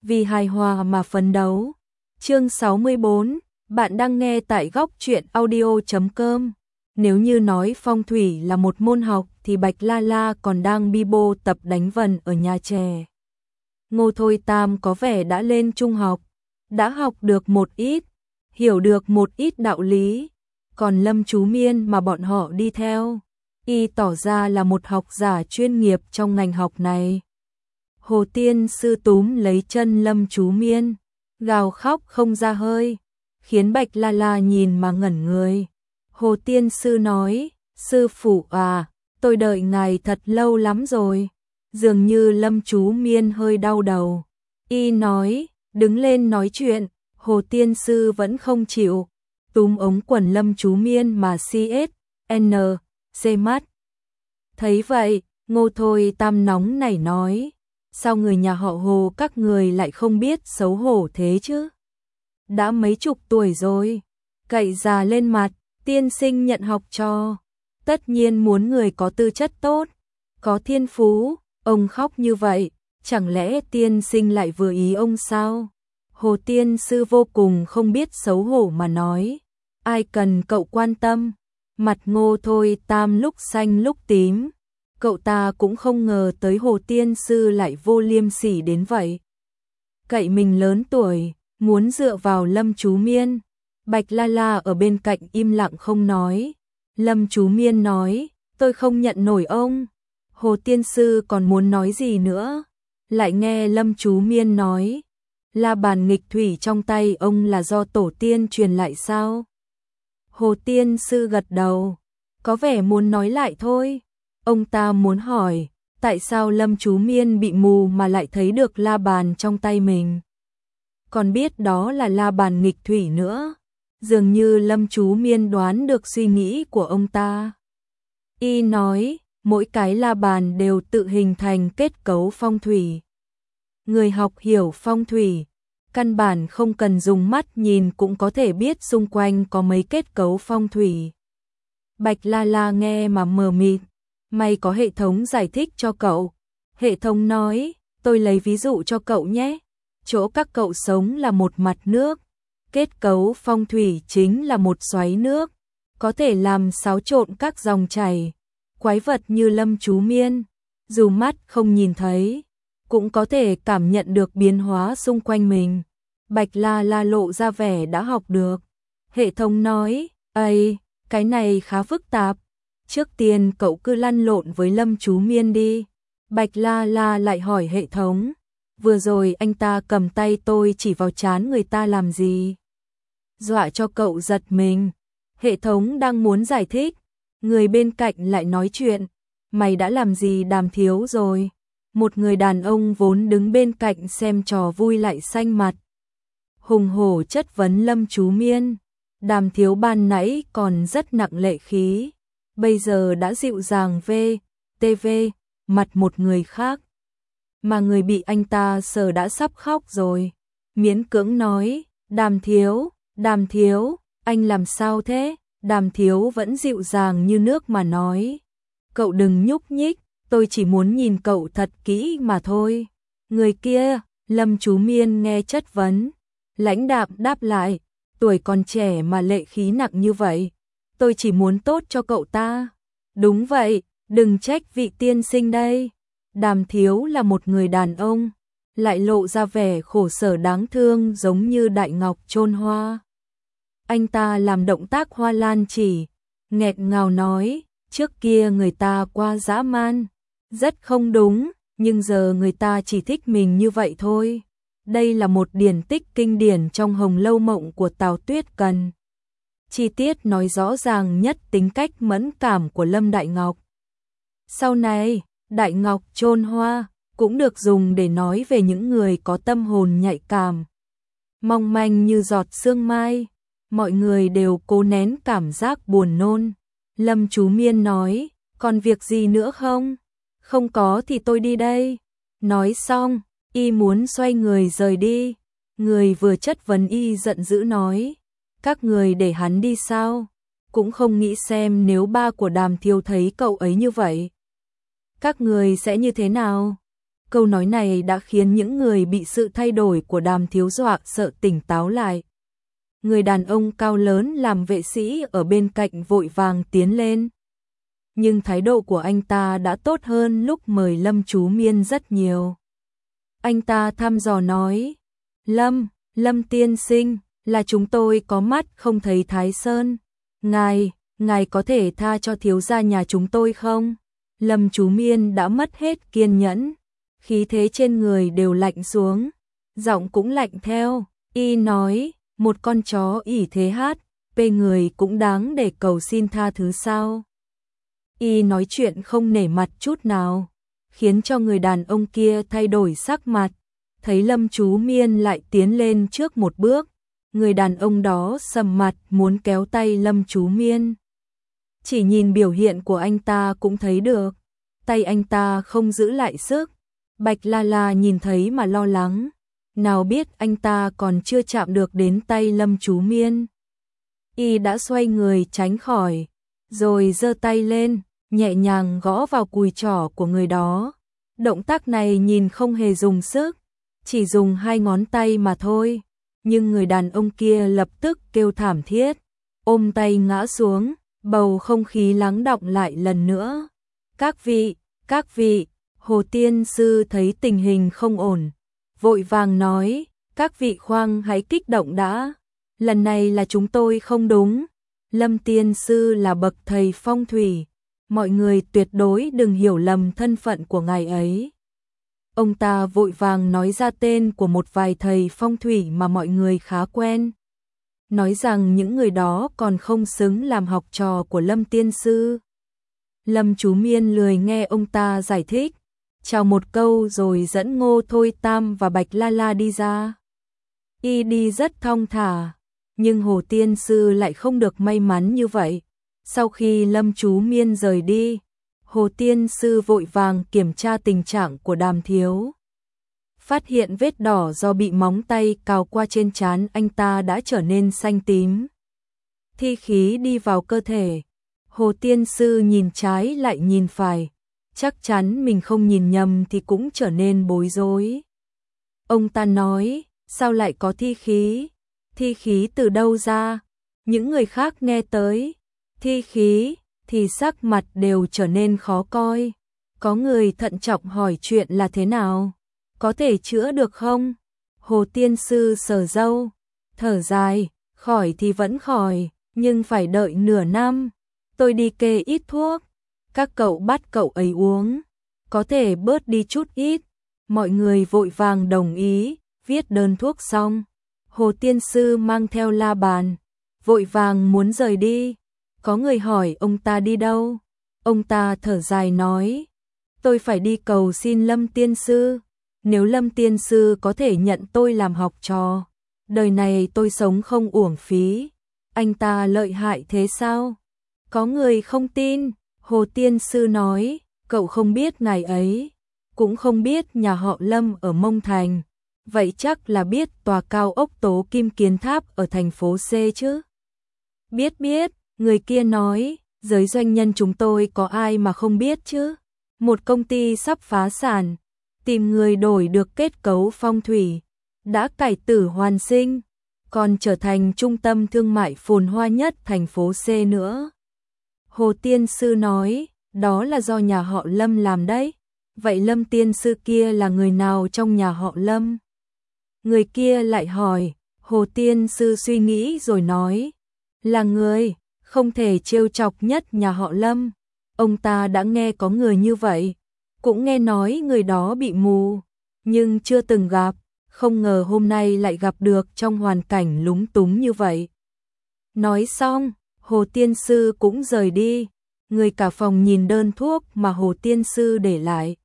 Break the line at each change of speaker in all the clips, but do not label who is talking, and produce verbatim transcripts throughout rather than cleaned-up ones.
vì hài hòa mà phấn đấu. Chương sáu mươi bốn, bạn đang nghe tại góc truyện audio chấm com. Nếu như nói phong thủy là một môn học thì Bạch La La còn đang bi bô tập đánh vần ở nhà trẻ. Ngô Thôi Tam có vẻ đã lên trung học, đã học được một ít, hiểu được một ít đạo lý, còn Lâm Chú Miên mà bọn họ đi theo, y tỏ ra là một học giả chuyên nghiệp trong ngành học này. Hồ Tiên Sư túm lấy chân Lâm Chú Miên, gào khóc không ra hơi, khiến Bạch La La nhìn mà ngẩn người. Hồ Tiên Sư nói, sư phụ à, tôi đợi ngài thật lâu lắm rồi. Dường như Lâm Chú Miên hơi đau đầu. Y nói, đứng lên nói chuyện. Hồ Tiên Sư vẫn không chịu, túm ống quần Lâm Chú Miên mà xê ét, en, xê mắt. Thấy vậy, Ngô Thôi Tam nóng nảy nói, sao người nhà họ Hồ các người lại không biết xấu hổ thế chứ? Đã mấy chục tuổi rồi, cậy già lên mặt, tiên sinh nhận học trò. Tất nhiên muốn người có tư chất tốt, có thiên phú, ông khóc như vậy, chẳng lẽ tiên sinh lại vừa ý ông sao? Hồ Tiên Sư vô cùng không biết xấu hổ mà nói, ai cần cậu quan tâm. Mặt Ngô Thôi Tam lúc xanh lúc tím, cậu ta cũng không ngờ tới Hồ Tiên Sư lại vô liêm sỉ đến vậy. Cậy mình lớn tuổi, muốn dựa vào Lâm Chú Miên. Bạch La La ở bên cạnh im lặng không nói. Lâm Chú Miên nói, tôi không nhận nổi ông. Hồ Tiên Sư còn muốn nói gì nữa, lại nghe Lâm Chú Miên nói, la bàn nghịch thủy trong tay ông là do tổ tiên truyền lại sao? Hồ Tiên Sư gật đầu, có vẻ muốn nói lại thôi. Ông ta muốn hỏi, tại sao Lâm Chú Miên bị mù mà lại thấy được la bàn trong tay mình? Còn biết đó là la bàn nghịch thủy nữa. Dường như Lâm Chú Miên đoán được suy nghĩ của ông ta. Y nói, mỗi cái la bàn đều tự hình thành kết cấu phong thủy. Người học hiểu phong thủy, căn bản không cần dùng mắt nhìn cũng có thể biết xung quanh có mấy kết cấu phong thủy. Bạch La La nghe mà mờ mịt, mày có hệ thống giải thích cho cậu. Hệ thống nói, tôi lấy ví dụ cho cậu nhé. Chỗ các cậu sống là một mặt nước, kết cấu phong thủy chính là một xoáy nước, có thể làm xáo trộn các dòng chảy. Quái vật như Lâm Chú Miên, dù mắt không nhìn thấy, cũng có thể cảm nhận được biến hóa xung quanh mình. Bạch La La lộ ra vẻ đã học được. Hệ thống nói, ây, cái này khá phức tạp. Trước tiên cậu cứ lăn lộn với Lâm Chú Miên đi. Bạch La La lại hỏi hệ thống, vừa rồi anh ta cầm tay tôi chỉ vào trán người ta làm gì? Dọa cho cậu giật mình. Hệ thống đang muốn giải thích, người bên cạnh lại nói chuyện, mày đã làm gì Đàm Thiếu rồi? Một người đàn ông vốn đứng bên cạnh xem trò vui lại xanh mặt. Hùng hổ chất vấn Lâm Chú Miên. Đàm Thiếu ban nãy còn rất nặng lệ khí, bây giờ đã dịu dàng về tê vê, mặt một người khác. Mà người bị anh ta sờ đã sắp khóc rồi. Miễn cưỡng nói, Đàm Thiếu, Đàm Thiếu, anh làm sao thế? Đàm Thiếu vẫn dịu dàng như nước mà nói, cậu đừng nhúc nhích, tôi chỉ muốn nhìn cậu thật kỹ mà thôi. Người kia, Lâm Chú Miên nghe chất vấn, lãnh đạm đáp lại, tuổi còn trẻ mà lệ khí nặng như vậy, tôi chỉ muốn tốt cho cậu ta. Đúng vậy, đừng trách vị tiên sinh đây. Đàm Thiếu là một người đàn ông, lại lộ ra vẻ khổ sở đáng thương giống như đại ngọc chôn hoa. Anh ta làm động tác hoa lan chỉ, nghẹt ngào nói, trước kia người ta quá dã man, rất không đúng, nhưng giờ người ta chỉ thích mình như vậy thôi. Đây là một điển tích kinh điển trong Hồng Lâu Mộng của Tào Tuyết Cần. Chi tiết nói rõ ràng nhất tính cách mẫn cảm của Lâm Đại Ngọc. Sau này, Đại Ngọc chôn hoa cũng được dùng để nói về những người có tâm hồn nhạy cảm, mong manh như giọt sương mai. Mọi người đều cố nén cảm giác buồn nôn. Lâm Chú Miên nói, còn việc gì nữa không? Không có thì tôi đi đây. Nói xong, y muốn xoay người rời đi. Người vừa chất vấn y giận dữ nói, các người để hắn đi sao? Cũng không nghĩ xem nếu ba của Đàm Thiếu thấy cậu ấy như vậy, các người sẽ như thế nào? Câu nói này đã khiến những người bị sự thay đổi của Đàm Thiếu dọa sợ tỉnh táo lại. Người đàn ông cao lớn làm vệ sĩ ở bên cạnh vội vàng tiến lên. Nhưng thái độ của anh ta đã tốt hơn lúc mời Lâm Chú Miên rất nhiều. Anh ta thăm dò nói, Lâm, Lâm tiên sinh, là chúng tôi có mắt không thấy Thái Sơn. Ngài, ngài có thể tha cho thiếu gia nhà chúng tôi không? Lâm Chú Miên đã mất hết kiên nhẫn, khí thế trên người đều lạnh xuống, giọng cũng lạnh theo. Y nói, một con chó ỷ thế hát, bê người cũng đáng để cầu xin tha thứ sao? Y nói chuyện không nể mặt chút nào, khiến cho người đàn ông kia thay đổi sắc mặt. Thấy Lâm Chú Miên lại tiến lên trước một bước, người đàn ông đó sầm mặt muốn kéo tay Lâm Chú Miên. Chỉ nhìn biểu hiện của anh ta cũng thấy được, tay anh ta không giữ lại sức. Bạch La La nhìn thấy mà lo lắng, nào biết anh ta còn chưa chạm được đến tay Lâm Chú Miên. Y đã xoay người tránh khỏi, rồi giơ tay lên, nhẹ nhàng gõ vào cùi trỏ của người đó. Động tác này nhìn không hề dùng sức, chỉ dùng hai ngón tay mà thôi. Nhưng người đàn ông kia lập tức kêu thảm thiết, ôm tay ngã xuống, bầu không khí lắng đọng lại lần nữa. Các vị, các vị, Hồ Tiên Sư thấy tình hình không ổn, vội vàng nói, các vị khoan hãy kích động đã, lần này là chúng tôi không đúng. Lâm Tiên Sư là bậc thầy phong thủy, mọi người tuyệt đối đừng hiểu lầm thân phận của ngài ấy. Ông ta vội vàng nói ra tên của một vài thầy phong thủy mà mọi người khá quen, nói rằng những người đó còn không xứng làm học trò của Lâm Tiên Sư. Lâm Chú Miên lười nghe ông ta giải thích, chào một câu rồi dẫn Ngô Thôi Tam và Bạch La La đi ra. Y đi rất thong thả, nhưng Hồ Tiên Sư lại không được may mắn như vậy. Sau khi Lâm Chú Miên rời đi, Hồ Tiên Sư vội vàng kiểm tra tình trạng của Đàm Thiếu. Phát hiện vết đỏ do bị móng tay cào qua trên trán anh ta đã trở nên xanh tím. Thi khí đi vào cơ thể. Hồ Tiên Sư nhìn trái lại nhìn phải, chắc chắn mình không nhìn nhầm thì cũng trở nên bối rối. Ông ta nói, sao lại có thi khí? Thi khí từ đâu ra? Những người khác nghe tới thi khí thì sắc mặt đều trở nên khó coi. Có người thận trọng hỏi chuyện là thế nào? Có thể chữa được không? Hồ Tiên Sư sờ râu, thở dài, khỏi thì vẫn khỏi, nhưng phải đợi nửa năm. Tôi đi kê ít thuốc, các cậu bắt cậu ấy uống, có thể bớt đi chút ít. Mọi người vội vàng đồng ý, viết đơn thuốc xong. Hồ Tiên Sư mang theo la bàn, vội vàng muốn rời đi. Có người hỏi ông ta đi đâu? Ông ta thở dài nói, tôi phải đi cầu xin Lâm Tiên Sư. Nếu Lâm Tiên Sư có thể nhận tôi làm học trò, đời này tôi sống không uổng phí. Anh ta lợi hại thế sao? Có người không tin. Hồ Tiên Sư nói, cậu không biết ngài ấy, cũng không biết nhà họ Lâm ở Mông Thành, vậy chắc là biết tòa cao ốc Tố Kim Kiến Tháp ở thành phố C chứ? Biết biết, người kia nói, giới doanh nhân chúng tôi có ai mà không biết chứ? Một công ty sắp phá sản, tìm người đổi được kết cấu phong thủy, đã cải tử hoàn sinh, còn trở thành trung tâm thương mại phồn hoa nhất thành phố C nữa. Hồ Tiên Sư nói, đó là do nhà họ Lâm làm đấy. Vậy Lâm Tiên Sư kia là người nào trong nhà họ Lâm? Người kia lại hỏi. Hồ Tiên Sư suy nghĩ rồi nói, là người không thể trêu chọc nhất nhà họ Lâm. Ông ta đã nghe có người như vậy, cũng nghe nói người đó bị mù, nhưng chưa từng gặp, không ngờ hôm nay lại gặp được trong hoàn cảnh lúng túng như vậy. Nói xong, Hồ Tiên Sư cũng rời đi. Người cả phòng nhìn đơn thuốc mà Hồ Tiên Sư để lại,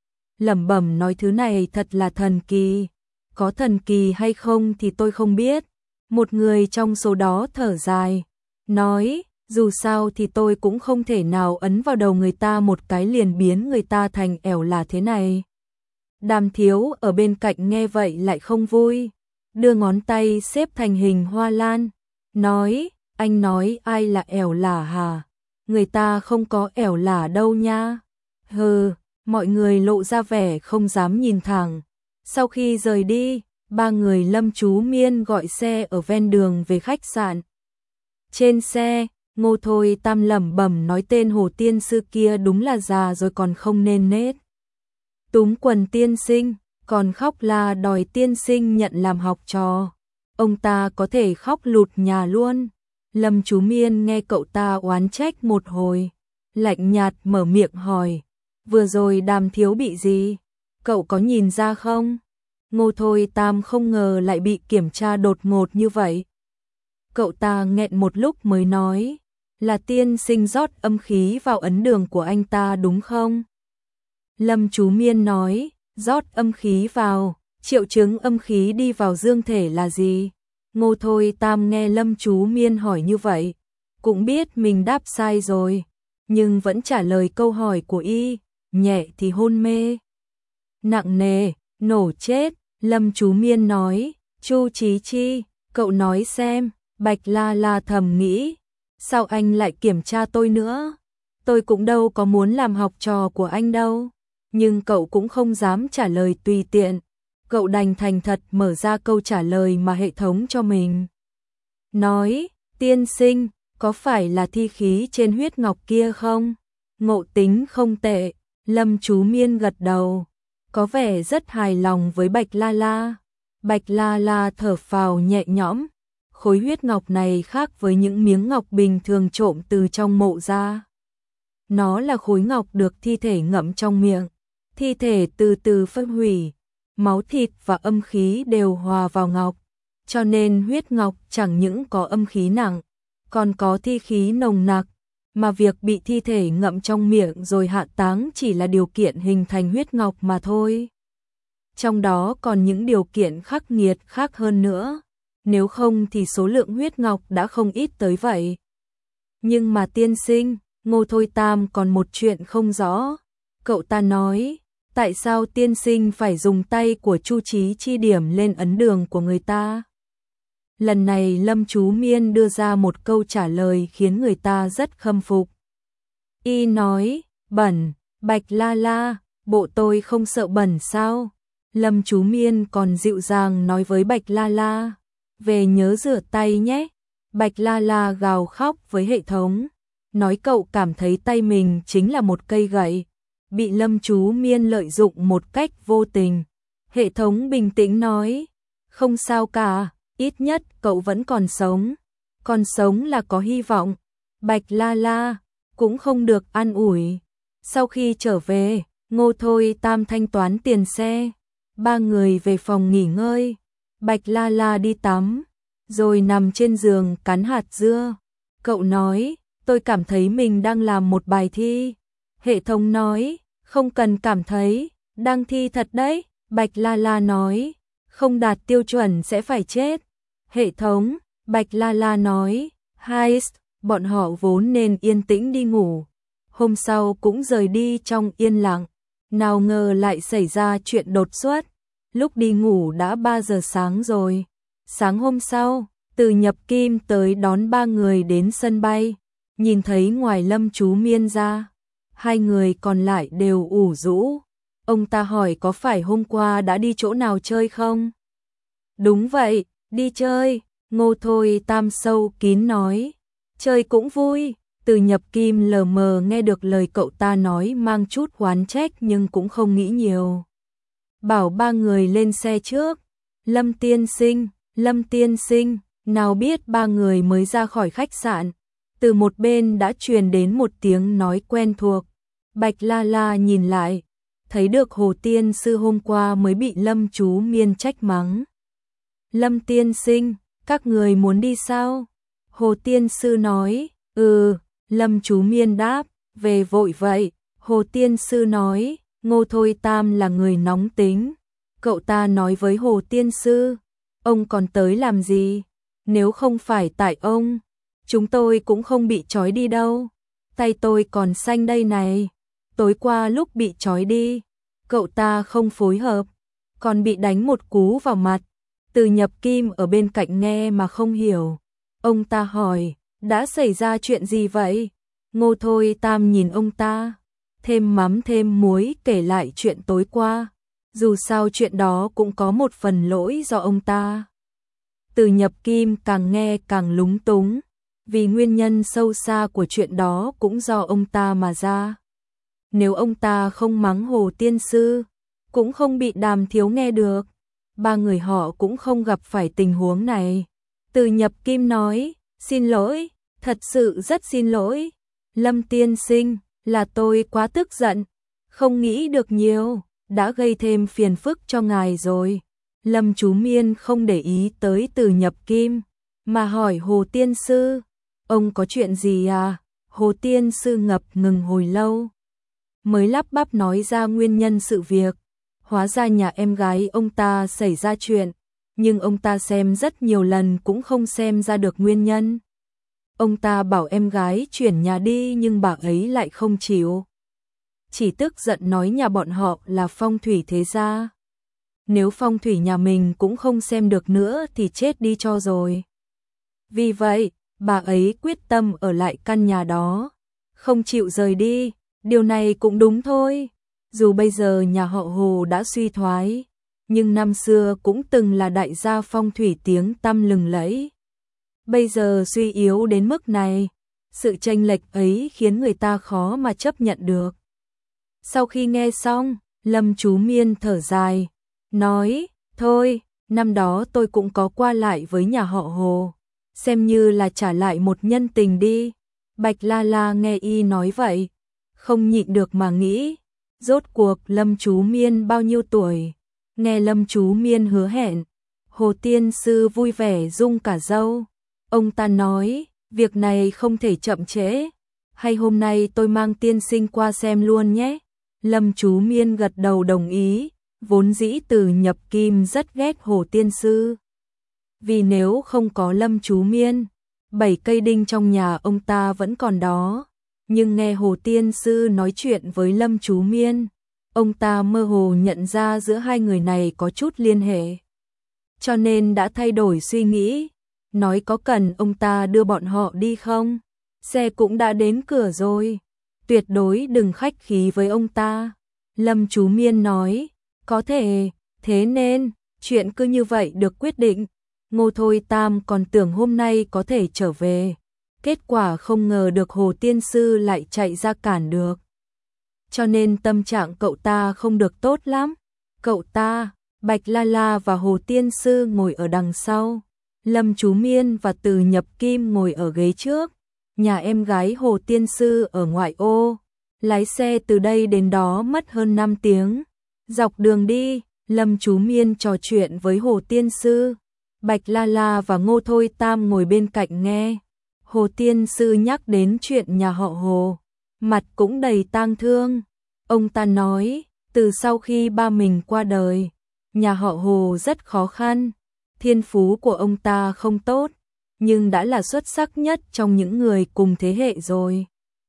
lẩm bẩm nói thứ này thật là thần kỳ. Có thần kỳ hay không thì tôi không biết. Một người trong số đó thở dài, nói, dù sao thì tôi cũng không thể nào ấn vào đầu người ta một cái liền biến người ta thành ẻo là thế này. Đàm Thiếu ở bên cạnh nghe vậy lại không vui, đưa ngón tay xếp thành hình hoa lan, nói, anh nói ai là ẻo lả hả? Người ta không có ẻo lả đâu nha. Hừ, mọi người lộ ra vẻ không dám nhìn thẳng. Sau khi rời đi, ba người Lâm Chú Miên gọi xe ở ven đường về khách sạn. Trên xe, Ngô Thôi Tam lẩm bẩm nói tên Hồ tiên sư kia đúng là già rồi còn không nên nết. Túm quần tiên sinh, còn khóc la đòi tiên sinh nhận làm học trò. Ông ta có thể khóc lụt nhà luôn. Lâm Chú Miên nghe cậu ta oán trách một hồi, lạnh nhạt mở miệng hỏi, vừa rồi Đàm thiếu bị gì? Cậu có nhìn ra không? Ngô Thôi Tam không ngờ lại bị kiểm tra đột ngột như vậy. Cậu ta nghẹn một lúc mới nói, là tiên sinh rót âm khí vào ấn đường của anh ta đúng không? Lâm Chú Miên nói, rót âm khí vào, triệu chứng âm khí đi vào dương thể là gì? Ngô Thôi Tam nghe Lâm Chú Miên hỏi như vậy, cũng biết mình đáp sai rồi, nhưng vẫn trả lời câu hỏi của y, nhẹ thì hôn mê, nặng nề, nổ chết. Lâm Chú Miên nói, Chu Chí Chi, cậu nói xem. Bạch La La thầm nghĩ, sao anh lại kiểm tra tôi nữa? Tôi cũng đâu có muốn làm học trò của anh đâu. Nhưng cậu cũng không dám trả lời tùy tiện. Cậu đành thành thật mở ra câu trả lời mà hệ thống cho mình. Nói, tiên sinh, có phải là thi khí trên huyết ngọc kia không? Ngộ tính không tệ. Lâm Chú Miên gật đầu, có vẻ rất hài lòng với Bạch La La. Bạch La La thở phào nhẹ nhõm. Khối huyết ngọc này khác với những miếng ngọc bình thường trộm từ trong mộ ra. Nó là khối ngọc được thi thể ngậm trong miệng. Thi thể từ từ phân hủy, máu thịt và âm khí đều hòa vào ngọc. Cho nên huyết ngọc chẳng những có âm khí nặng, còn có thi khí nồng nặc. Mà việc bị thi thể ngậm trong miệng rồi hạ táng chỉ là điều kiện hình thành huyết ngọc mà thôi. Trong đó còn những điều kiện khắc nghiệt khác hơn nữa. Nếu không thì số lượng huyết ngọc đã không ít tới vậy. Nhưng mà tiên sinh, Ngô Thôi Tam còn một chuyện không rõ. Cậu ta nói, tại sao tiên sinh phải dùng tay của Chu Chí Chi điểm lên ấn đường của người ta? Lần này Lâm Chú Miên đưa ra một câu trả lời khiến người ta rất khâm phục. Y nói, bẩn, Bạch La La, bộ tôi không sợ bẩn sao? Lâm Chú Miên còn dịu dàng nói với Bạch La La, về nhớ rửa tay nhé. Bạch La La gào khóc với hệ thống, nói cậu cảm thấy tay mình chính là một cây gậy, bị Lâm Chú Miên lợi dụng một cách vô tình. Hệ thống bình tĩnh nói, không sao cả, ít nhất cậu vẫn còn sống. Còn sống là có hy vọng. Bạch La La cũng không được an ủi. Sau khi trở về, Ngô Thôi Tam thanh toán tiền xe. Ba người về phòng nghỉ ngơi. Bạch La La đi tắm, rồi nằm trên giường cắn hạt dưa. Cậu nói, tôi cảm thấy mình đang làm một bài thi. Hệ thống nói, không cần cảm thấy, đang thi thật đấy. Bạch La La nói, không đạt tiêu chuẩn sẽ phải chết. Hệ thống, Bạch La La nói, Heist, bọn họ vốn nên yên tĩnh đi ngủ. Hôm sau cũng rời đi trong yên lặng. Nào ngờ lại xảy ra chuyện đột xuất. Lúc đi ngủ đã ba giờ sáng rồi. Sáng hôm sau, Từ Nhập Kim tới đón ba người đến sân bay. Nhìn thấy ngoài Lâm Chú Miên ra, hai người còn lại đều ủ rũ. Ông ta hỏi có phải hôm qua đã đi chỗ nào chơi không? Đúng vậy, đi chơi. Ngô Thôi Tam sâu kín nói. Chơi cũng vui. Từ Nhập Kim lờ mờ nghe được lời cậu ta nói mang chút oán trách nhưng cũng không nghĩ nhiều. Bảo ba người lên xe trước. Lâm tiên sinh, Lâm tiên sinh, nào biết ba người mới ra khỏi khách sạn. Từ một bên đã truyền đến một tiếng nói quen thuộc. Bạch La La nhìn lại, thấy được Hồ tiên sư hôm qua mới bị Lâm Chú Miên trách mắng. Lâm tiên sinh, các người muốn đi sao? Hồ tiên sư nói, ừ. Lâm Chú Miên đáp, về vội vậy. Hồ tiên sư nói, Ngô Thôi Tam là người nóng tính. Cậu ta nói với Hồ tiên sư, ông còn tới làm gì? Nếu không phải tại ông, chúng tôi cũng không bị trói đi đâu. Tay tôi còn xanh đây này. Tối qua lúc bị trói đi, cậu ta không phối hợp, còn bị đánh một cú vào mặt. Từ Nhập Kim ở bên cạnh nghe mà không hiểu. Ông ta hỏi, đã xảy ra chuyện gì vậy? Ngô Thôi Tam nhìn ông ta, thêm mắm thêm muối kể lại chuyện tối qua. Dù sao chuyện đó cũng có một phần lỗi do ông ta. Từ Nhập Kim càng nghe càng lúng túng, vì nguyên nhân sâu xa của chuyện đó cũng do ông ta mà ra. Nếu ông ta không mắng Hồ Tiên Sư, cũng không bị Đàm Thiếu nghe được, ba người họ cũng không gặp phải tình huống này. Từ Nhập Kim nói, xin lỗi, thật sự rất xin lỗi. Lâm tiên sinh, là tôi quá tức giận, không nghĩ được nhiều, đã gây thêm phiền phức cho ngài rồi. Lâm Chú Miên không để ý tới Từ Nhập Kim, mà hỏi Hồ Tiên Sư, ông có chuyện gì à? Hồ Tiên Sư ngập ngừng hồi lâu, mới lắp bắp nói ra nguyên nhân sự việc. Hóa ra nhà em gái ông ta xảy ra chuyện, nhưng ông ta xem rất nhiều lần cũng không xem ra được nguyên nhân. Ông ta bảo em gái chuyển nhà đi nhưng bà ấy lại không chịu. Chỉ tức giận nói nhà bọn họ là phong thủy thế gia. Nếu phong thủy nhà mình cũng không xem được nữa thì chết đi cho rồi. Vì vậy, bà ấy quyết tâm ở lại căn nhà đó, không chịu rời đi. Điều này cũng đúng thôi. Dù bây giờ nhà họ Hồ đã suy thoái, nhưng năm xưa cũng từng là đại gia phong thủy tiếng tăm lừng lẫy. Bây giờ suy yếu đến mức này, sự chênh lệch ấy khiến người ta khó mà chấp nhận được. Sau khi nghe xong, Lâm Chú Miên thở dài, nói, thôi, năm đó tôi cũng có qua lại với nhà họ Hồ, xem như là trả lại một nhân tình đi. Bạch La La nghe y nói vậy, không nhịn được mà nghĩ, rốt cuộc Lâm Chú Miên bao nhiêu tuổi? Nghe Lâm Chú Miên hứa hẹn, Hồ Tiên Sư vui vẻ rung cả râu. Ông ta nói, việc này không thể chậm trễ, hay hôm nay tôi mang tiên sinh qua xem luôn nhé. Lâm Chú Miên gật đầu đồng ý, vốn dĩ Từ Nhập Kim rất ghét Hồ Tiên Sư. Vì nếu không có Lâm Chú Miên, bảy cây đinh trong nhà ông ta vẫn còn đó. Nhưng nghe Hồ Tiên Sư nói chuyện với Lâm Chú Miên, ông ta mơ hồ nhận ra giữa hai người này có chút liên hệ. Cho nên đã thay đổi suy nghĩ, nói có cần ông ta đưa bọn họ đi không? Xe cũng đã đến cửa rồi, tuyệt đối đừng khách khí với ông ta. Lâm Chú Miên nói, có thể, thế nên, chuyện cứ như vậy được quyết định. Ngô Thôi Tam còn tưởng hôm nay có thể trở về. Kết quả không ngờ được Hồ Tiên Sư lại chạy ra cản được. Cho nên tâm trạng cậu ta không được tốt lắm. Cậu ta, Bạch La La và Hồ Tiên Sư ngồi ở đằng sau. Lâm Chú Miên và Từ Nhập Kim ngồi ở ghế trước. Nhà em gái Hồ Tiên Sư ở ngoại ô. Lái xe từ đây đến đó mất hơn năm tiếng. Dọc đường đi, Lâm Chú Miên trò chuyện với Hồ Tiên Sư. Bạch La La và Ngô Thôi Tam ngồi bên cạnh nghe. Hồ Tiên Sư nhắc đến chuyện nhà họ Hồ, mặt cũng đầy tang thương. Ông ta nói, từ sau khi ba mình qua đời, nhà họ Hồ rất khó khăn. Thiên phú của ông ta không tốt, nhưng đã là xuất sắc nhất trong những người cùng thế hệ rồi.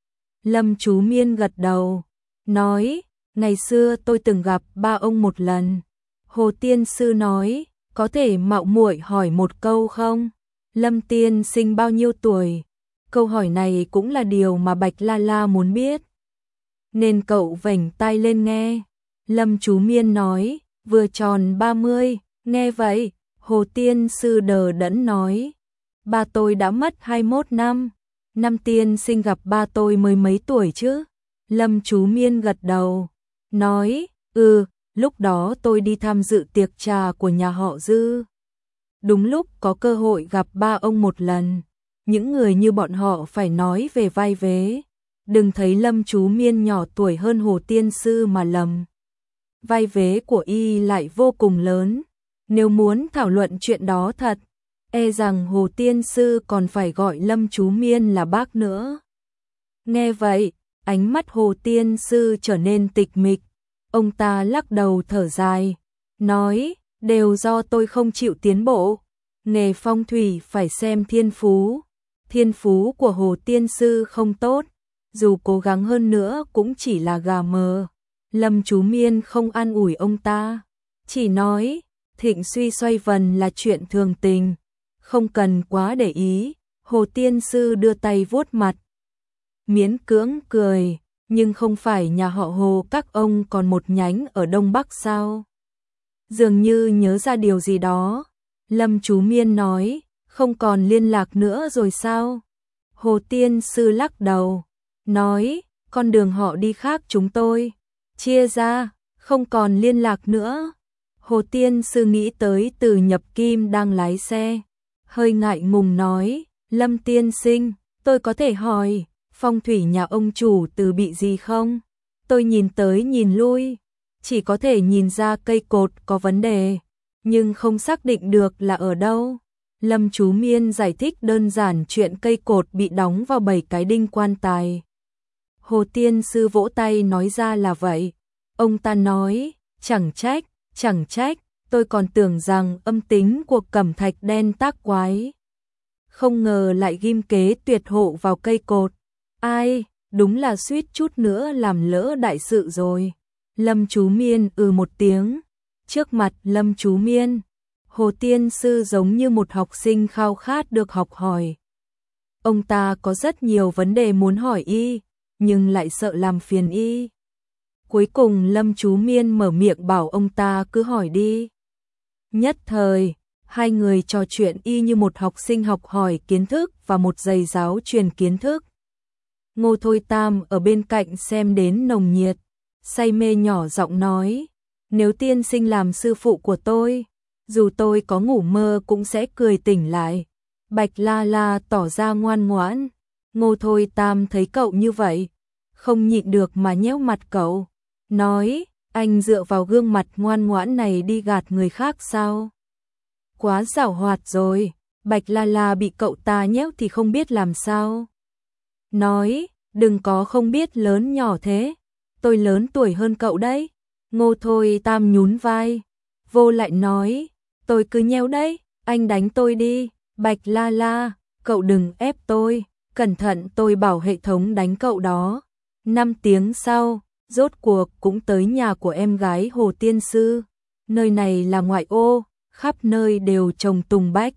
Lâm Chú Miên gật đầu, nói, ngày xưa tôi từng gặp ba ông một lần. Hồ Tiên Sư nói, có thể mạo muội hỏi một câu không? Lâm tiên sinh bao nhiêu tuổi? Câu hỏi này cũng là điều mà Bạch La La muốn biết. Nên cậu vểnh tai lên nghe. Lâm Chú Miên nói, vừa tròn ba mươi. Nghe vậy, Hồ Tiên Sư đờ đẫn nói, ba tôi đã mất hai mươi mốt năm. Năm tiên sinh gặp ba tôi mới mấy tuổi chứ? Lâm Chú Miên gật đầu, nói, ừ, lúc đó tôi đi tham dự tiệc trà của nhà họ Dư. Đúng lúc có cơ hội gặp ba ông một lần. Những người như bọn họ phải nói về vai vế. Đừng thấy Lâm Chú Miên nhỏ tuổi hơn Hồ Tiên Sư mà lầm. Vai vế của y lại vô cùng lớn. Nếu muốn thảo luận chuyện đó thật, e rằng Hồ Tiên Sư còn phải gọi Lâm Chú Miên là bác nữa. Nghe vậy, ánh mắt Hồ Tiên Sư trở nên tịch mịch. Ông ta lắc đầu thở dài, nói, đều do tôi không chịu tiến bộ. Nghề phong thủy phải xem thiên phú. Thiên phú của Hồ Tiên Sư không tốt, dù cố gắng hơn nữa cũng chỉ là gà mờ. Lâm Chú Miên không an ủi ông ta, chỉ nói, thịnh suy xoay vần là chuyện thường tình, không cần quá để ý. Hồ Tiên Sư đưa tay vuốt mặt, miễn cưỡng cười, nhưng không phải nhà họ Hồ các ông còn một nhánh ở Đông Bắc sao? Dường như nhớ ra điều gì đó, Lâm Chú Miên nói, không còn liên lạc nữa rồi sao? Hồ Tiên Sư lắc đầu, nói, con đường họ đi khác chúng tôi, chia ra, không còn liên lạc nữa. Hồ Tiên Sư nghĩ tới Từ Nhập Kim đang lái xe, hơi ngại ngùng nói, Lâm tiên sinh, tôi có thể hỏi, phong thủy nhà ông chủ Từ bị gì không? Tôi nhìn tới nhìn lui, chỉ có thể nhìn ra cây cột có vấn đề, nhưng không xác định được là ở đâu. Lâm Chú Miên giải thích đơn giản chuyện cây cột bị đóng vào bảy cái đinh quan tài. Hồ Tiên Sư vỗ tay nói ra là vậy. Ông ta nói, chẳng trách, chẳng trách, tôi còn tưởng rằng âm tính của cẩm thạch đen tác quái. Không ngờ lại ghim kế tuyệt hộ vào cây cột. Ai, đúng là suýt chút nữa làm lỡ đại sự rồi. Lâm Chú Miên ừ một tiếng. Trước mặt Lâm Chú Miên, Hồ Tiên Sư giống như một học sinh khao khát được học hỏi. Ông ta có rất nhiều vấn đề muốn hỏi y, nhưng lại sợ làm phiền y. Cuối cùng Lâm Chú Miên mở miệng bảo ông ta cứ hỏi đi. Nhất thời, hai người trò chuyện y như một học sinh học hỏi kiến thức và một thầy giáo truyền kiến thức. Ngô Thôi Tam ở bên cạnh xem đến nồng nhiệt, say mê nhỏ giọng nói, nếu tiên sinh làm sư phụ của tôi, dù tôi có ngủ mơ cũng sẽ cười tỉnh lại. Bạch La La tỏ ra ngoan ngoãn. Ngô Thôi Tam thấy cậu như vậy, không nhịn được mà nhéo mặt cậu, nói, anh dựa vào gương mặt ngoan ngoãn này đi gạt người khác sao? Quá giảo hoạt rồi, Bạch La La bị cậu ta nhéo thì không biết làm sao. Nói, đừng có không biết lớn nhỏ thế, tôi lớn tuổi hơn cậu đấy. Ngô Thôi Tam nhún vai, vô lại nói, tôi cứ nhéo đấy, anh đánh tôi đi. Bạch La La, cậu đừng ép tôi, cẩn thận tôi bảo hệ thống đánh cậu đó. Năm tiếng sau, rốt cuộc cũng tới nhà của em gái Hồ Tiên Sư. Nơi này là ngoại ô, khắp nơi đều trồng tùng bách.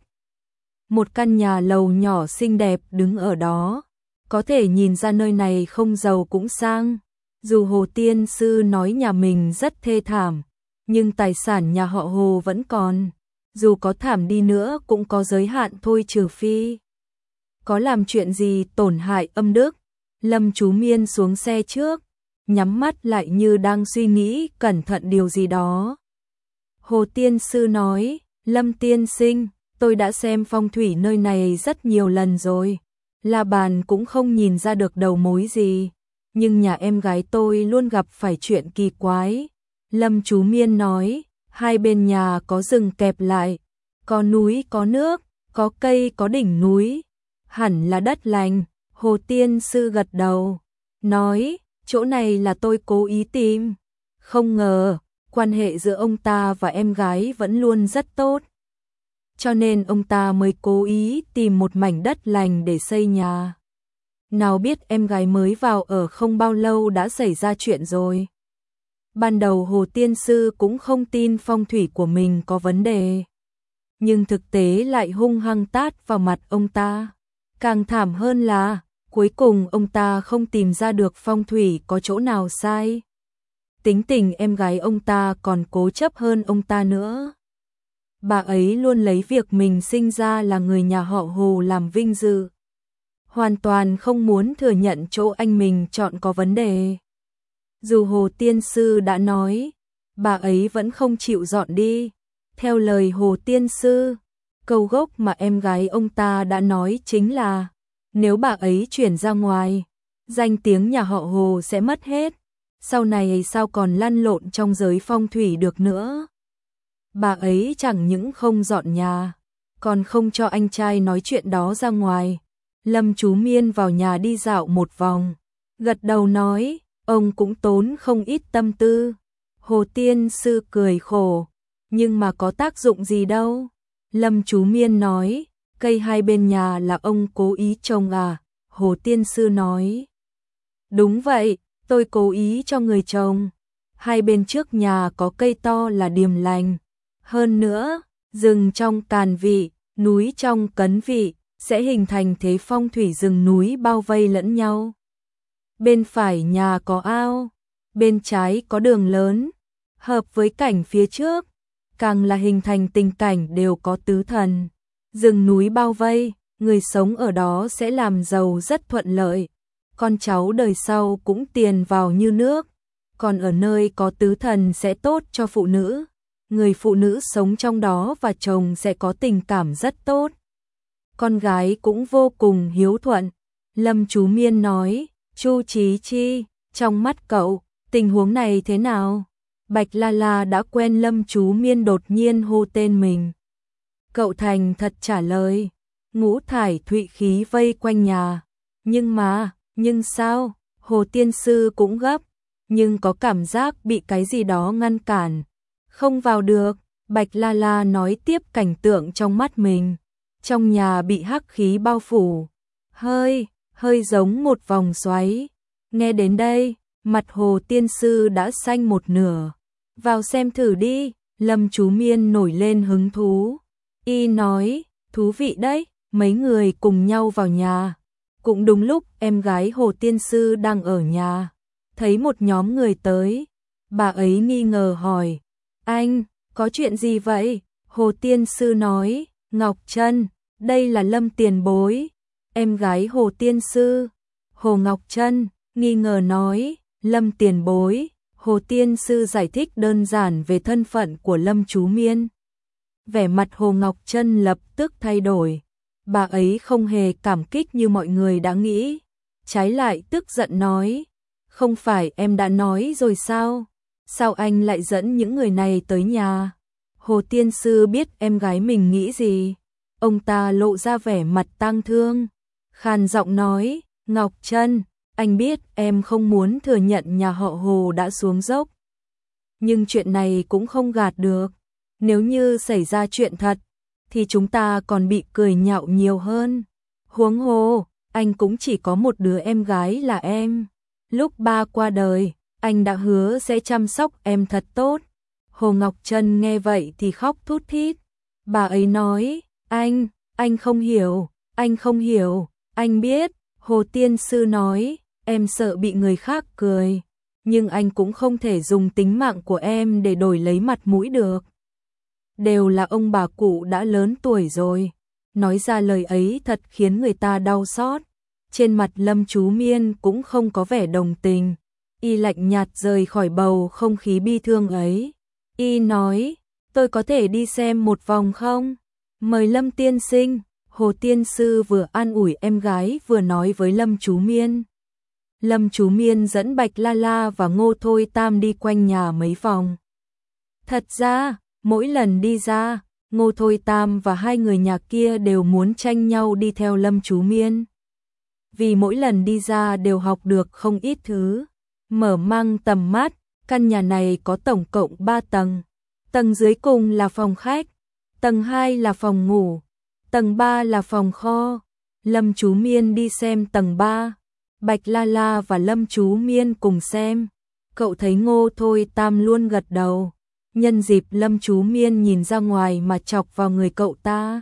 Một căn nhà lầu nhỏ xinh đẹp đứng ở đó, có thể nhìn ra nơi này không giàu cũng sang. Dù Hồ Tiên Sư nói nhà mình rất thê thảm, nhưng tài sản nhà họ Hồ vẫn còn. Dù có thảm đi nữa cũng có giới hạn thôi, trừ phi có làm chuyện gì tổn hại âm đức. Lâm Chú Miên xuống xe trước, nhắm mắt lại như đang suy nghĩ cẩn thận điều gì đó. Hồ Tiên Sư nói, Lâm tiên sinh, tôi đã xem phong thủy nơi này rất nhiều lần rồi, La Bàn cũng không nhìn ra được đầu mối gì, nhưng nhà em gái tôi luôn gặp phải chuyện kỳ quái. Lâm Chú Miên nói, hai bên nhà có rừng kẹp lại, có núi có nước, có cây có đỉnh núi, hẳn là đất lành. Hồ Tiên Sư gật đầu, nói, chỗ này là tôi cố ý tìm. Không ngờ, quan hệ giữa ông ta và em gái vẫn luôn rất tốt, cho nên ông ta mới cố ý tìm một mảnh đất lành để xây nhà. Nào biết em gái mới vào ở không bao lâu đã xảy ra chuyện rồi. Ban đầu Hồ Tiên Sư cũng không tin phong thủy của mình có vấn đề, nhưng thực tế lại hung hăng tát vào mặt ông ta. Càng thảm hơn là, cuối cùng ông ta không tìm ra được phong thủy có chỗ nào sai. Tính tình em gái ông ta còn cố chấp hơn ông ta nữa. Bà ấy luôn lấy việc mình sinh ra là người nhà họ Hồ làm vinh dự, hoàn toàn không muốn thừa nhận chỗ anh mình chọn có vấn đề. Dù Hồ Tiên Sư đã nói, bà ấy vẫn không chịu dọn đi. Theo lời Hồ Tiên Sư, câu gốc mà em gái ông ta đã nói chính là, nếu bà ấy chuyển ra ngoài, danh tiếng nhà họ Hồ sẽ mất hết, sau này sao còn lăn lộn trong giới phong thủy được nữa. Bà ấy chẳng những không dọn nhà, còn không cho anh trai nói chuyện đó ra ngoài. Lâm Chú Miên vào nhà đi dạo một vòng, gật đầu nói, ông cũng tốn không ít tâm tư. Hồ Tiên Sư cười khổ, nhưng mà có tác dụng gì đâu. Lâm Chú Miên nói, cây hai bên nhà là ông cố ý trồng à? Hồ Tiên Sư nói, đúng vậy, tôi cố ý cho người trồng. Hai bên trước nhà có cây to là điềm lành. Hơn nữa, rừng trong càn vị, núi trong cấn vị, sẽ hình thành thế phong thủy rừng núi bao vây lẫn nhau. bên phải nhà có ao, bên trái có đường lớn, hợp với cảnh phía trước, càng là hình thành tình cảnh đều có tứ thần, rừng núi bao vây, người sống ở đó sẽ làm giàu rất thuận lợi, con cháu đời sau cũng tiền vào như nước, còn ở nơi có tứ thần sẽ tốt cho phụ nữ, người phụ nữ sống trong đó và chồng sẽ có tình cảm rất tốt. Con gái cũng vô cùng hiếu thuận. Lâm Chú Miên nói, Chu Chí Chi, trong mắt cậu, tình huống này thế nào? Bạch La La đã quen Lâm Chú Miên đột nhiên hô tên mình. Cậu thành thật trả lời, ngũ thải thụy khí vây quanh nhà. Nhưng mà, nhưng sao? Hồ Tiên Sư cũng gấp, nhưng có cảm giác bị cái gì đó ngăn cản. Không vào được, Bạch La La nói tiếp cảnh tượng trong mắt mình. Trong nhà bị hắc khí bao phủ, hơi, hơi giống một vòng xoáy. Nghe đến đây, mặt Hồ Tiên Sư đã xanh một nửa. Vào xem thử đi, Lâm Chú Miên nổi lên hứng thú. Y nói, thú vị đấy, mấy người cùng nhau vào nhà. Cũng đúng lúc em gái Hồ Tiên Sư đang ở nhà. Thấy một nhóm người tới, bà ấy nghi ngờ hỏi, anh, có chuyện gì vậy? Hồ Tiên Sư nói, Ngọc Trân, đây là Lâm tiền bối, em gái Hồ Tiên Sư. Hồ Ngọc Trân nghi ngờ nói, Lâm tiền bối. Hồ Tiên Sư giải thích đơn giản về thân phận của Lâm Chú Miên. Vẻ mặt Hồ Ngọc Trân lập tức thay đổi. Bà ấy không hề cảm kích như mọi người đã nghĩ. Trái lại tức giận nói, không phải em đã nói rồi sao? Sao anh lại dẫn những người này tới nhà? Hồ Tiên Sư biết em gái mình nghĩ gì. Ông ta lộ ra vẻ mặt tang thương. Khàn giọng nói, Ngọc Trân, anh biết em không muốn thừa nhận nhà họ Hồ đã xuống dốc. Nhưng chuyện này cũng không gạt được. Nếu như xảy ra chuyện thật, thì chúng ta còn bị cười nhạo nhiều hơn. Huống hồ, anh cũng chỉ có một đứa em gái là em. Lúc ba qua đời, anh đã hứa sẽ chăm sóc em thật tốt. Hồ Ngọc Trân nghe vậy thì khóc thút thít. Bà ấy nói, anh, anh không hiểu, anh không hiểu, anh biết. Hồ Tiên Sư nói, em sợ bị người khác cười, nhưng anh cũng không thể dùng tính mạng của em để đổi lấy mặt mũi được. Đều là ông bà cụ đã lớn tuổi rồi. Nói ra lời ấy thật khiến người ta đau xót. Trên mặt Lâm Chú Miên cũng không có vẻ đồng tình. Y lạnh nhạt rời khỏi bầu không khí bi thương ấy. Y nói, tôi có thể đi xem một vòng không? Mời Lâm tiên sinh. Hồ Tiên Sư vừa an ủi em gái vừa nói với Lâm Chú Miên. Lâm Chú Miên dẫn Bạch La La và Ngô Thôi Tam đi quanh nhà mấy vòng. Thật ra, mỗi lần đi ra, Ngô Thôi Tam và hai người nhà kia đều muốn tranh nhau đi theo Lâm Chú Miên. Vì mỗi lần đi ra đều học được không ít thứ, mở mang tầm mắt. Căn nhà này có tổng cộng ba tầng. Tầng dưới cùng là phòng khách, tầng hai là phòng ngủ, tầng ba là phòng kho. Lâm Chú Miên đi xem tầng ba, Bạch La La và Lâm Chú Miên cùng xem. Cậu thấy Ngô Thôi Tam luôn gật đầu. Nhân dịp Lâm Chú Miên nhìn ra ngoài mà chọc vào người cậu ta.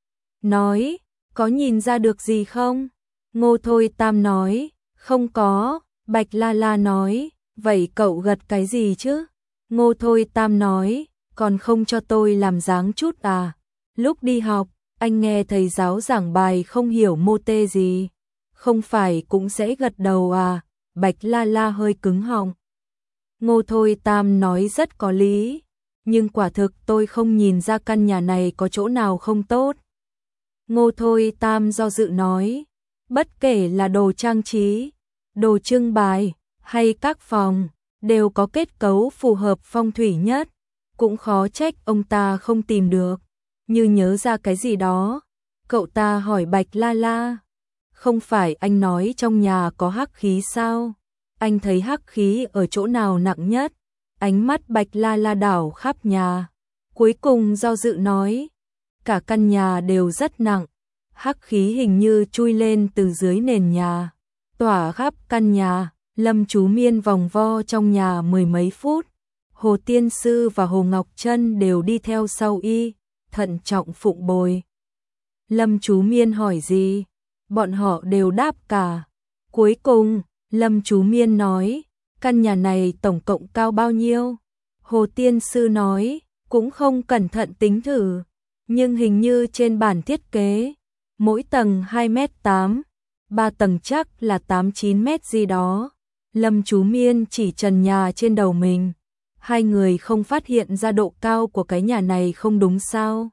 Nói, có nhìn ra được gì không? Ngô Thôi Tam nói, không có. Bạch La La nói, vậy cậu gật cái gì chứ? Ngô Thôi Tam nói, còn không cho tôi làm dáng chút à? Lúc đi học, anh nghe thầy giáo giảng bài không hiểu mô tê gì, không phải cũng sẽ gật đầu à? Bạch La La hơi cứng họng. Ngô Thôi Tam nói rất có lý, nhưng quả thực tôi không nhìn ra căn nhà này có chỗ nào không tốt. Ngô Thôi Tam do dự nói, bất kể là đồ trang trí, đồ trưng bày hay các phòng, đều có kết cấu phù hợp phong thủy nhất. Cũng khó trách ông ta không tìm được. Như nhớ ra cái gì đó, cậu ta hỏi Bạch La La, không phải anh nói trong nhà có hắc khí sao? Anh thấy hắc khí ở chỗ nào nặng nhất? Ánh mắt Bạch La La đảo khắp nhà, cuối cùng do dự nói, cả căn nhà đều rất nặng. Hắc khí hình như chui lên từ dưới nền nhà, tỏa khắp căn nhà. Lâm Chú Miên vòng vo trong nhà mười mấy phút. Hồ Tiên Sư và Hồ Ngọc Trân đều đi theo sau y, thận trọng phụng bồi. Lâm Chú Miên hỏi gì, bọn họ đều đáp cả. Cuối cùng, Lâm Chú Miên nói, căn nhà này tổng cộng cao bao nhiêu? Hồ Tiên Sư nói, cũng không cẩn thận tính thử, nhưng hình như trên bản thiết kế, mỗi tầng hai mét tám, ba tầng chắc là tám chín mét gì đó. Lâm Chú Miên chỉ trần nhà trên đầu mình, hai người không phát hiện ra độ cao của cái nhà này không đúng sao?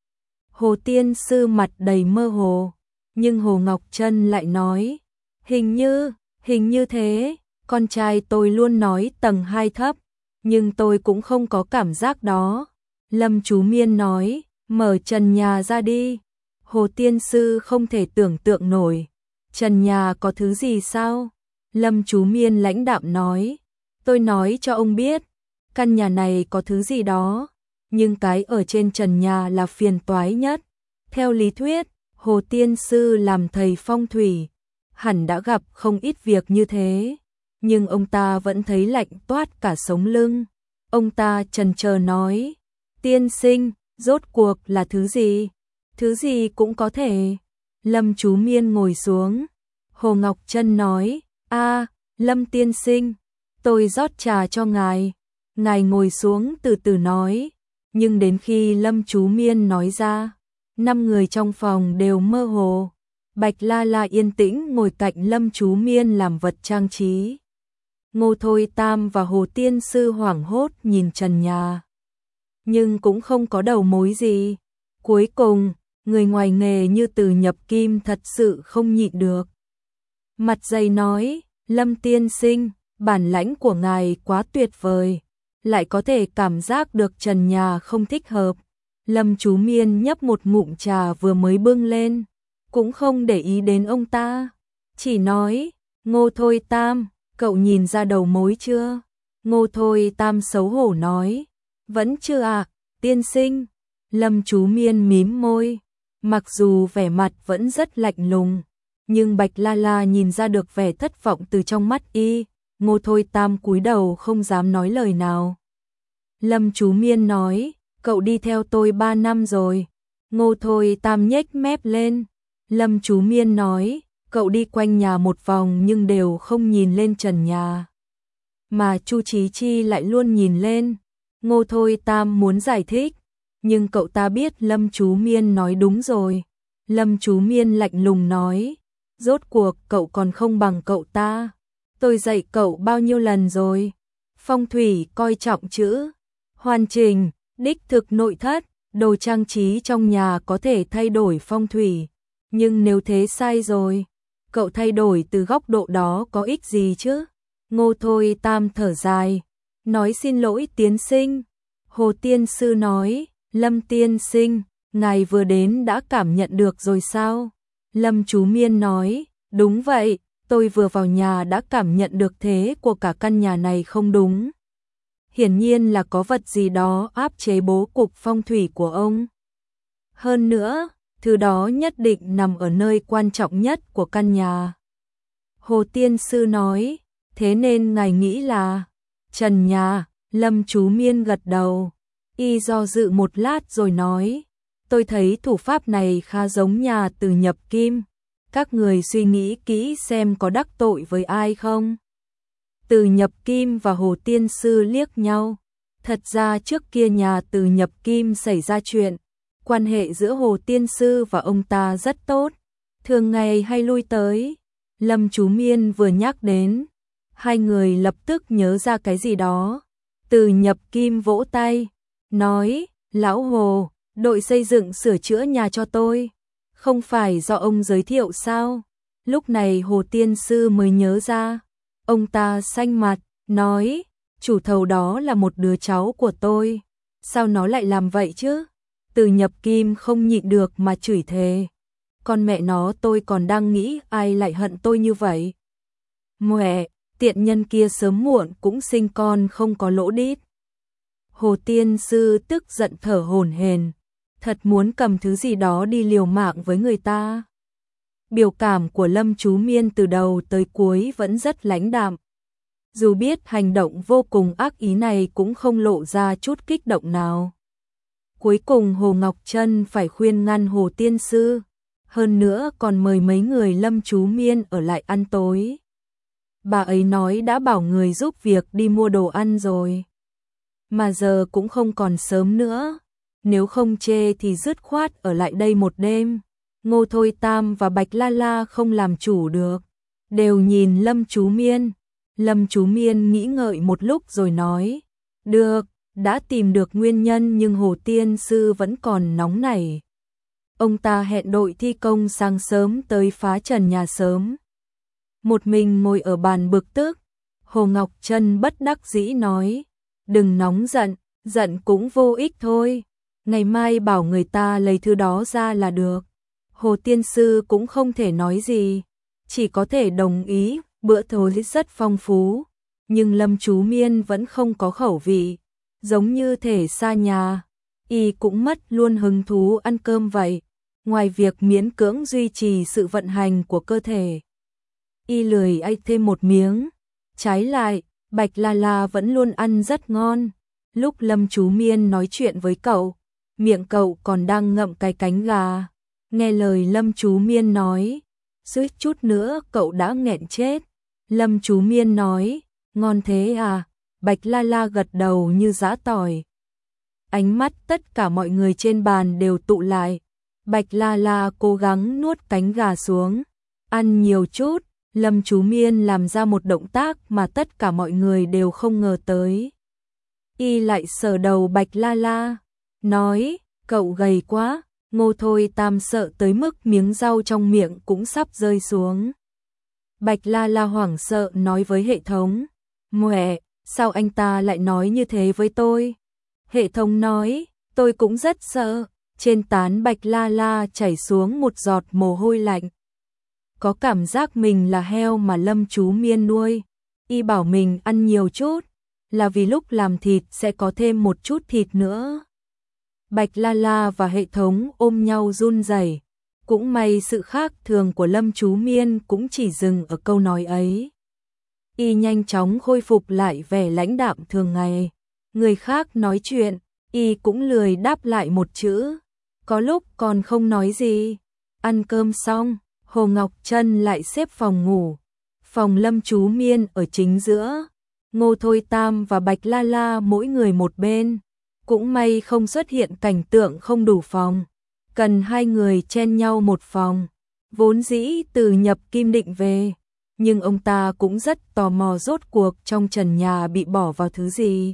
Hồ Tiên Sư mặt đầy mơ hồ, nhưng Hồ Ngọc Trân lại nói, hình như, hình như thế, con trai tôi luôn nói tầng hai thấp, nhưng tôi cũng không có cảm giác đó. Lâm Chú Miên nói, mở trần nhà ra đi. Hồ Tiên Sư không thể tưởng tượng nổi, trần nhà có thứ gì sao? Lâm Chú Miên lãnh đạm nói, tôi nói cho ông biết, căn nhà này có thứ gì đó, nhưng cái ở trên trần nhà là phiền toái nhất. Theo lý thuyết, Hồ Tiên Sư làm thầy phong thủy, hẳn đã gặp không ít việc như thế, nhưng ông ta vẫn thấy lạnh toát cả sống lưng. Ông ta chần chờ nói, tiên sinh, rốt cuộc là thứ gì? Thứ gì cũng có thể. Lâm Chú Miên ngồi xuống. Hồ Ngọc Trân nói, a, Lâm tiên sinh, tôi rót trà cho ngài. Ngài ngồi xuống từ từ nói. Nhưng đến khi Lâm Chú Miên nói ra, năm người trong phòng đều mơ hồ. Bạch La La yên tĩnh ngồi cạnh Lâm Chú Miên làm vật trang trí. Ngô Thôi Tam và Hồ Tiên Sư hoảng hốt nhìn trần nhà, nhưng cũng không có đầu mối gì. Cuối cùng, người ngoài nghề như Từ Nhập Kim thật sự không nhịn được. Mặt dày nói, Lâm tiên sinh, bản lãnh của ngài quá tuyệt vời, lại có thể cảm giác được trần nhà không thích hợp. Lâm Chú Miên nhấp một ngụm trà vừa mới bưng lên, cũng không để ý đến ông ta, chỉ nói, Ngô Thôi Tam, cậu nhìn ra đầu mối chưa? Ngô Thôi Tam xấu hổ nói, vẫn chưa ạ, à, tiên sinh. Lâm Chú Miên mím môi, mặc dù vẻ mặt vẫn rất lạnh lùng, nhưng Bạch La La nhìn ra được vẻ thất vọng từ trong mắt y. Ngô Thôi Tam cúi đầu không dám nói lời nào. Lâm Chú Miên nói, cậu đi theo tôi ba năm rồi. Ngô Thôi Tam nhếch mép lên. Lâm Chú Miên nói, cậu đi quanh nhà một vòng nhưng đều không nhìn lên trần nhà, mà Chu Chí Chi lại luôn nhìn lên. Ngô Thôi Tam muốn giải thích, nhưng cậu ta biết Lâm Chú Miên nói đúng rồi. Lâm Chú Miên lạnh lùng nói, rốt cuộc cậu còn không bằng cậu ta. Tôi dạy cậu bao nhiêu lần rồi. Phong thủy coi trọng chữ hoàn chỉnh, đích thực nội thất, đồ trang trí trong nhà có thể thay đổi phong thủy, nhưng nếu thế sai rồi, cậu thay đổi từ góc độ đó có ích gì chứ? Ngô Thôi Tam thở dài, nói xin lỗi tiên sinh. Hồ Tiên Sư nói, Lâm tiên sinh, ngài vừa đến đã cảm nhận được rồi sao? Lâm Chú Miên nói, đúng vậy, tôi vừa vào nhà đã cảm nhận được thế của cả căn nhà này không đúng. Hiển nhiên là có vật gì đó áp chế bố cục phong thủy của ông. Hơn nữa, thứ đó nhất định nằm ở nơi quan trọng nhất của căn nhà. Hồ Tiên Sư nói, thế nên ngài nghĩ là trần nhà? Lâm Chú Miên gật đầu, y do dự một lát rồi nói, tôi thấy thủ pháp này khá giống nhà Từ Nhập Kim. Các người suy nghĩ kỹ xem có đắc tội với ai không? Từ Nhập Kim và Hồ Tiên Sư liếc nhau. Thật ra trước kia nhà Từ Nhập Kim xảy ra chuyện, quan hệ giữa Hồ Tiên Sư và ông ta rất tốt, thường ngày hay lui tới. Lâm Chú Miên vừa nhắc đến, hai người lập tức nhớ ra cái gì đó. Từ Nhập Kim vỗ tay, nói, Lão Hồ, đội xây dựng sửa chữa nhà cho tôi, không phải do ông giới thiệu sao? Lúc này Hồ Tiên Sư mới nhớ ra, ông ta xanh mặt, nói, chủ thầu đó là một đứa cháu của tôi, sao nó lại làm vậy chứ? Từ Nhập Kim không nhịn được mà chửi thề, con mẹ nó, tôi còn đang nghĩ ai lại hận tôi như vậy. Mẹ, tiện nhân kia sớm muộn cũng sinh con không có lỗ đít. Hồ Tiên Sư tức giận thở hổn hển, thật muốn cầm thứ gì đó đi liều mạng với người ta. Biểu cảm của Lâm Chú Miên từ đầu tới cuối vẫn rất lãnh đạm. Dù biết hành động vô cùng ác ý này cũng không lộ ra chút kích động nào. Cuối cùng Hồ Ngọc Trân phải khuyên ngăn Hồ Tiên Sư, hơn nữa còn mời mấy người Lâm Chú Miên ở lại ăn tối. bà ấy nói đã bảo người giúp việc đi mua đồ ăn rồi. Mà giờ cũng không còn sớm nữa, nếu không chê thì dứt khoát ở lại đây một đêm. Ngô Thôi Tam và Bạch La La không làm chủ được, đều nhìn Lâm Chú Miên. Lâm Chú Miên nghĩ ngợi một lúc rồi nói, được, đã tìm được nguyên nhân nhưng Hồ Tiên Sư vẫn còn nóng nảy. Ông ta hẹn đội thi công sáng sớm tới phá trần nhà sớm. Một mình ngồi ở bàn bực tức, Hồ Ngọc Trân bất đắc dĩ nói, đừng nóng giận, giận cũng vô ích thôi. Ngày mai bảo người ta lấy thứ đó ra là được. Hồ Tiên Sư cũng không thể nói gì, chỉ có thể đồng ý, bữa tối rất phong phú. Nhưng Lâm Chú Miên vẫn không có khẩu vị, giống như thể xa nhà, y cũng mất luôn hứng thú ăn cơm vậy. Ngoài việc miễn cưỡng duy trì sự vận hành của cơ thể, y lười ăn thêm một miếng. Trái lại, Bạch La La vẫn luôn ăn rất ngon. Lúc Lâm Chú Miên nói chuyện với cậu, miệng cậu còn đang ngậm cái cánh gà. Nghe lời Lâm Chú Miên nói, suýt chút nữa cậu đã nghẹn chết. Lâm Chú Miên nói, ngon thế à? Bạch La La gật đầu như giã tỏi. Ánh mắt tất cả mọi người trên bàn đều tụ lại. Bạch La La cố gắng nuốt cánh gà xuống, ăn nhiều chút. Lâm Chú Miên làm ra một động tác mà tất cả mọi người đều không ngờ tới. Y lại sờ đầu Bạch La La, nói, cậu gầy quá. Ngô Thôi Tam sợ tới mức miếng rau trong miệng cũng sắp rơi xuống. Bạch La La hoảng sợ nói với hệ thống, mẹ, sao anh ta lại nói như thế với tôi? Hệ thống nói, tôi cũng rất sợ. Trên trán Bạch La La chảy xuống một giọt mồ hôi lạnh. Có cảm giác mình là heo mà Lâm Chú Miên nuôi. Y bảo mình ăn nhiều chút, là vì lúc làm thịt sẽ có thêm một chút thịt nữa. Bạch La La và hệ thống ôm nhau run rẩy. Cũng may sự khác thường của Lâm Chú Miên cũng chỉ dừng ở câu nói ấy. Y nhanh chóng khôi phục lại vẻ lãnh đạm thường ngày. Người khác nói chuyện, Y cũng lười đáp lại một chữ. Có lúc còn không nói gì. Ăn cơm xong, Hồ Ngọc Trân lại xếp phòng ngủ. Phòng Lâm Chú Miên ở chính giữa. Ngô Thôi Tam và Bạch La La mỗi người một bên. Cũng may không xuất hiện cảnh tượng không đủ phòng, cần hai người chen nhau một phòng. Vốn dĩ từ nhập Kim Định về, nhưng ông ta cũng rất tò mò rốt cuộc trong trần nhà bị bỏ vào thứ gì,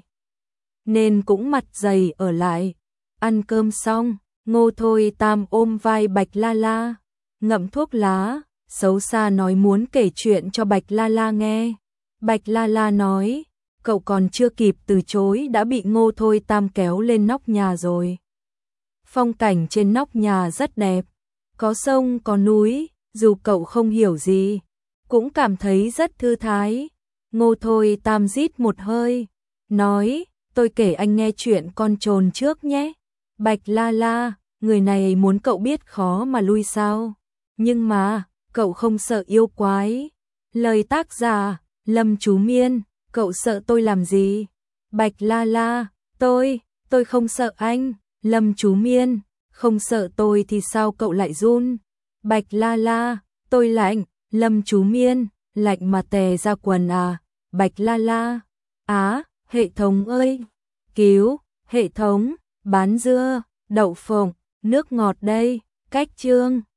nên cũng mặt dày ở lại. Ăn cơm xong, Ngô Thôi Tam ôm vai Bạch La La, ngậm thuốc lá, xấu xa nói muốn kể chuyện cho Bạch La La nghe. Bạch La La nói, cậu còn chưa kịp từ chối đã bị Ngô Thôi Tam kéo lên nóc nhà rồi. Phong cảnh trên nóc nhà rất đẹp, có sông có núi, dù cậu không hiểu gì, cũng cảm thấy rất thư thái. Ngô Thôi Tam rít một hơi, nói, tôi kể anh nghe chuyện con trồn trước nhé. Bạch La La, người này muốn cậu biết khó mà lui sao? Nhưng mà, cậu không sợ yêu quái. Lời tác giả, Lâm Chú Miên. Cậu sợ tôi làm gì? Bạch La La, tôi, tôi không sợ anh. Lâm Chú Miên, không sợ tôi thì sao cậu lại run? Bạch La La, tôi lạnh. Lâm Chú Miên, lạnh mà tè ra quần à? Bạch La La, á, hệ thống ơi, cứu, hệ thống, bán dưa, đậu phộng, nước ngọt đây, cách chương.